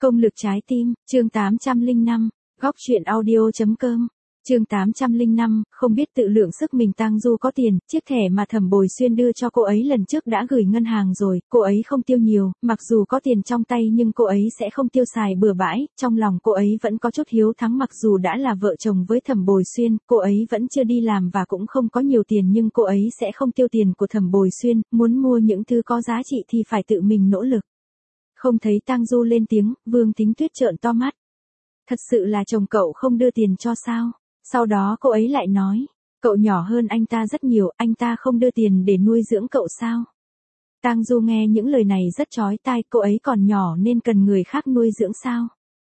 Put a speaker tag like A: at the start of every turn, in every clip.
A: Công lực trái tim, chương 805, góc truyện audio.com. Chương 805, không biết tự lượng sức mình. Tang Du có tiền, chiếc thẻ mà Thẩm Bồi Xuyên đưa cho cô ấy lần trước đã gửi ngân hàng rồi, cô ấy không tiêu nhiều, mặc dù có tiền trong tay nhưng cô ấy sẽ không tiêu xài bừa bãi, trong lòng cô ấy vẫn có chút hiếu thắng. Mặc dù đã là vợ chồng với Thẩm Bồi Xuyên, cô ấy vẫn chưa đi làm và cũng không có nhiều tiền, nhưng cô ấy sẽ không tiêu tiền của Thẩm Bồi Xuyên, muốn mua những thứ có giá trị thì phải tự mình nỗ lực. Không thấy Tang Du lên tiếng, Vương Thính Tuyết trợn to mắt. Thật sự là chồng cậu không đưa tiền cho sao? Sau đó cô ấy lại nói, cậu nhỏ hơn anh ta rất nhiều, anh ta không đưa tiền để nuôi dưỡng cậu sao? Tang Du nghe những lời này rất chói tai, cô ấy còn nhỏ nên cần người khác nuôi dưỡng sao?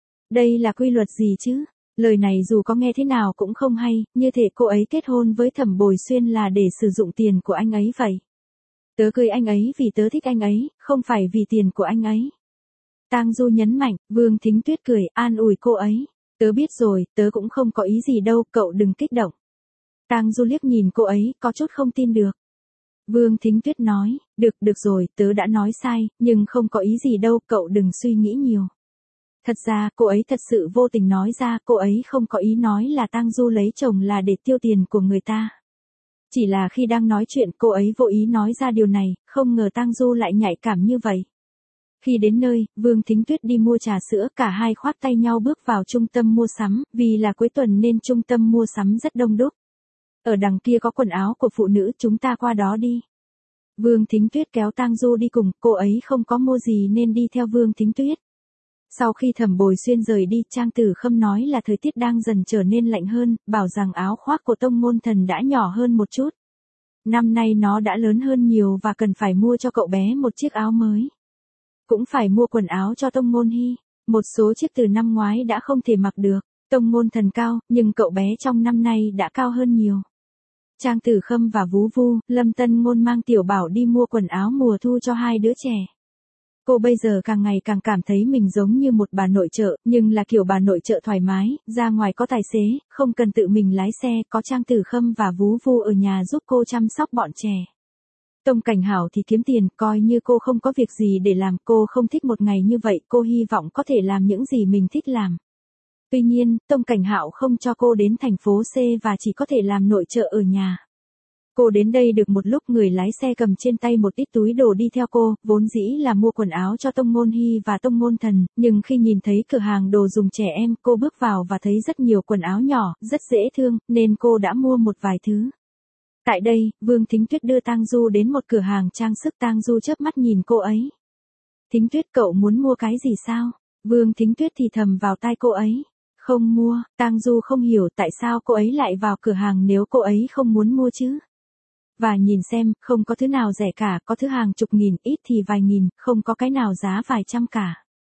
A: Đây là quy luật gì chứ? Lời này dù có nghe thế nào cũng không hay, như thể cô ấy kết hôn với Thẩm Bồi Xuyên là để sử dụng tiền của anh ấy vậy. Tớ cưới anh ấy vì tớ thích anh ấy, không phải vì tiền của anh ấy. Tang Du nhấn mạnh. Vương Thính Tuyết cười, an ủi cô ấy. Tớ biết rồi, tớ cũng không có ý gì đâu, cậu đừng kích động. Tang Du liếc nhìn cô ấy, có chút không tin được. Vương Thính Tuyết nói, được rồi, tớ đã nói sai, nhưng không có ý gì đâu, cậu đừng suy nghĩ nhiều. Thật ra, cô ấy thật sự vô tình nói ra, cô ấy không có ý nói là Tang Du lấy chồng là để tiêu tiền của người ta. Chỉ là khi đang nói chuyện cô ấy vô ý nói ra điều này, không ngờ Tang Du lại nhạy cảm như vậy. Khi đến nơi, Vương Thính Tuyết đi mua trà sữa, cả hai khoác tay nhau bước vào trung tâm mua sắm, vì là cuối tuần nên trung tâm mua sắm rất đông đúc. Ở đằng kia có quần áo của phụ nữ, chúng ta qua đó đi. Vương Thính Tuyết kéo Tang Du đi cùng, cô ấy không có mua gì nên đi theo Vương Thính Tuyết. Sau khi Thẩm Bồi Xuyên rời đi, Trang Tử Khâm nói là thời tiết đang dần trở nên lạnh hơn, bảo rằng áo khoác của Tông Môn Thần đã nhỏ hơn một chút. Năm nay nó đã lớn hơn nhiều và cần phải mua cho cậu bé một chiếc áo mới. Cũng phải mua quần áo cho Tông Môn Hy, một số chiếc từ năm ngoái đã không thể mặc được. Tông Môn Thần cao, nhưng cậu bé trong năm nay đã cao hơn nhiều. Trang Tử Khâm và Vú Vu, Lâm Tân Ngôn mang Tiểu Bảo đi mua quần áo mùa thu cho hai đứa trẻ. Cô bây giờ càng ngày càng cảm thấy mình giống như một bà nội trợ, nhưng là kiểu bà nội trợ thoải mái, ra ngoài có tài xế, không cần tự mình lái xe, có Trang Tử Khâm và Vú Vu ở nhà giúp cô chăm sóc bọn trẻ. Tông Cảnh Hảo thì kiếm tiền, coi như cô không có việc gì để làm, cô không thích một ngày như vậy, cô hy vọng có thể làm những gì mình thích làm. Tuy nhiên, Tông Cảnh Hạo không cho cô đến thành phố C và chỉ có thể làm nội trợ ở nhà. Cô đến đây được một lúc, người lái xe cầm trên tay một ít túi đồ đi theo cô, vốn dĩ là mua quần áo cho Tông Môn Hy và Tông Môn Thần, nhưng khi nhìn thấy cửa hàng đồ dùng trẻ em, cô bước vào và thấy rất nhiều quần áo nhỏ, rất dễ thương, nên cô đã mua một vài thứ. Tại đây, Vương Thính Tuyết đưa Tang Du đến một cửa hàng trang sức. Tang Du chớp mắt nhìn cô ấy. Thính Tuyết, cậu muốn mua cái gì sao? Vương Thính Tuyết thì thầm vào tai cô ấy. Không mua. Tang Du không hiểu tại sao cô ấy lại vào cửa hàng nếu cô ấy không muốn mua chứ. Và nhìn xem, không có thứ nào rẻ cả, có thứ hàng chục nghìn, ít thì vài nghìn, không có cái nào giá vài trăm cả.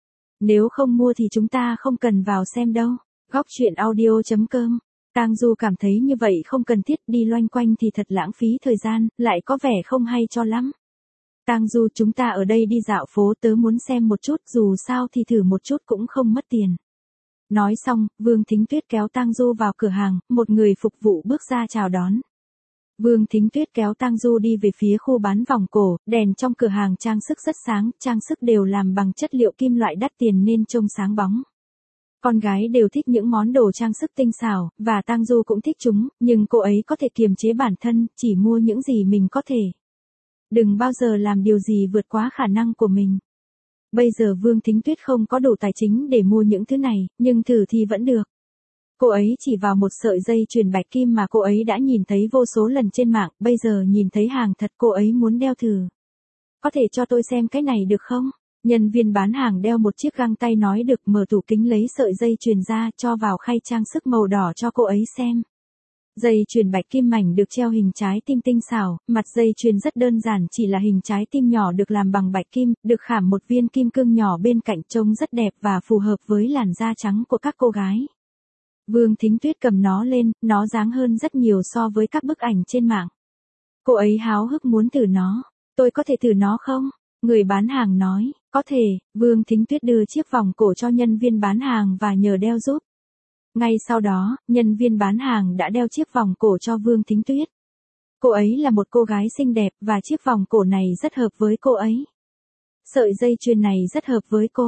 A: Nếu không mua thì chúng ta không cần vào xem đâu. Góc truyện audio.com. Tang Du cảm thấy như vậy không cần thiết, đi loanh quanh thì thật lãng phí thời gian, lại có vẻ không hay cho lắm. Tang Du, chúng ta ở đây đi dạo phố, tớ muốn xem một chút, dù sao thì thử một chút cũng không mất tiền. Nói xong, Vương Thính Tuyết kéo Tang Du vào cửa hàng, một người phục vụ bước ra chào đón. Vương Thính Tuyết kéo Tang Du đi về phía khu bán vòng cổ, đèn trong cửa hàng trang sức rất sáng, trang sức đều làm bằng chất liệu kim loại đắt tiền nên trông sáng bóng. Con gái đều thích những món đồ trang sức tinh xảo, và Tang Du cũng thích chúng, nhưng cô ấy có thể kiềm chế bản thân, chỉ mua những gì mình có thể. Đừng bao giờ làm điều gì vượt quá khả năng của mình. Bây giờ Vương Thính Tuyết không có đủ tài chính để mua những thứ này, nhưng thử thì vẫn được. Cô ấy chỉ vào một sợi dây chuyền bạch kim mà cô ấy đã nhìn thấy vô số lần trên mạng, bây giờ nhìn thấy hàng thật cô ấy muốn đeo thử. Có thể cho tôi xem cái này được không? Nhân viên bán hàng đeo một chiếc găng tay nói được, mở tủ kính lấy sợi dây chuyền ra, cho vào khay trang sức màu đỏ cho cô ấy xem. Dây chuyền bạch kim mảnh được treo hình trái tim tinh xảo, mặt dây chuyền rất đơn giản, chỉ là hình trái tim nhỏ được làm bằng bạch kim, được khảm một viên kim cương nhỏ bên cạnh, trông rất đẹp và phù hợp với làn da trắng của các cô gái. Vương Thính Tuyết cầm nó lên, nó dáng hơn rất nhiều so với các bức ảnh trên mạng. Cô ấy háo hức muốn thử nó. Tôi có thể thử nó không? Người bán hàng nói, có thể. Vương Thính Tuyết đưa chiếc vòng cổ cho nhân viên bán hàng và nhờ đeo giúp. Ngay sau đó, nhân viên bán hàng đã đeo chiếc vòng cổ cho Vương Thính Tuyết. Cô ấy là một cô gái xinh đẹp và chiếc vòng cổ này rất hợp với cô ấy. Sợi dây chuyền này rất hợp với cô.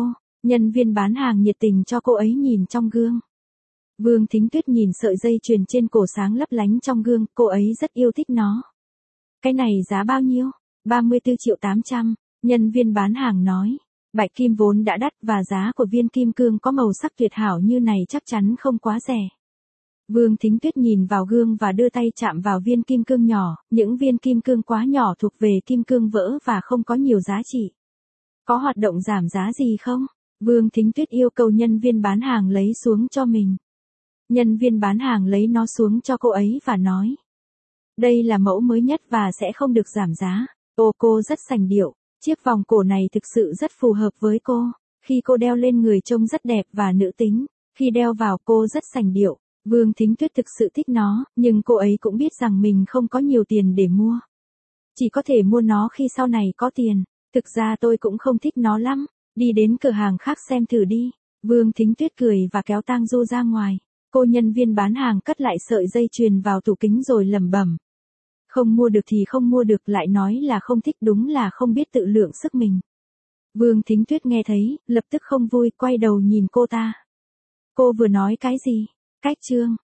A: Nhân viên bán hàng nhiệt tình cho cô ấy nhìn trong gương. Vương Thính Tuyết nhìn sợi dây chuyền trên cổ sáng lấp lánh trong gương, cô ấy rất yêu thích nó. Cái này giá bao nhiêu? 34.800.000, nhân viên bán hàng nói. Bạch kim vốn đã đắt và giá của viên kim cương có màu sắc tuyệt hảo như này chắc chắn không quá rẻ. Vương Thính Tuyết nhìn vào gương và đưa tay chạm vào viên kim cương nhỏ, những viên kim cương quá nhỏ thuộc về kim cương vỡ và không có nhiều giá trị. Có hoạt động giảm giá gì không? Vương Thính Tuyết yêu cầu nhân viên bán hàng lấy xuống cho mình. Nhân viên bán hàng lấy nó xuống cho cô ấy và nói. Đây là mẫu mới nhất và sẽ không được giảm giá. Cô rất sành điệu. Chiếc vòng cổ này thực sự rất phù hợp với cô. Khi cô đeo lên người trông rất đẹp và nữ tính. Khi đeo vào cô rất sành điệu. Vương Thính Tuyết thực sự thích nó, nhưng cô ấy cũng biết rằng mình không có nhiều tiền để mua. Chỉ có thể mua nó khi sau này có tiền. Thực ra tôi cũng không thích nó lắm. Đi đến cửa hàng khác xem thử đi. Vương Thính Tuyết cười và kéo Tang Du ra ngoài. Cô nhân viên bán hàng cất lại sợi dây chuyền vào tủ kính rồi lẩm bẩm. Không mua được thì không mua được, lại nói là không thích, đúng là không biết tự lượng sức mình. Vương Thính Tuyết nghe thấy, lập tức không vui, quay đầu nhìn cô ta. Cô vừa nói cái gì? Cách chương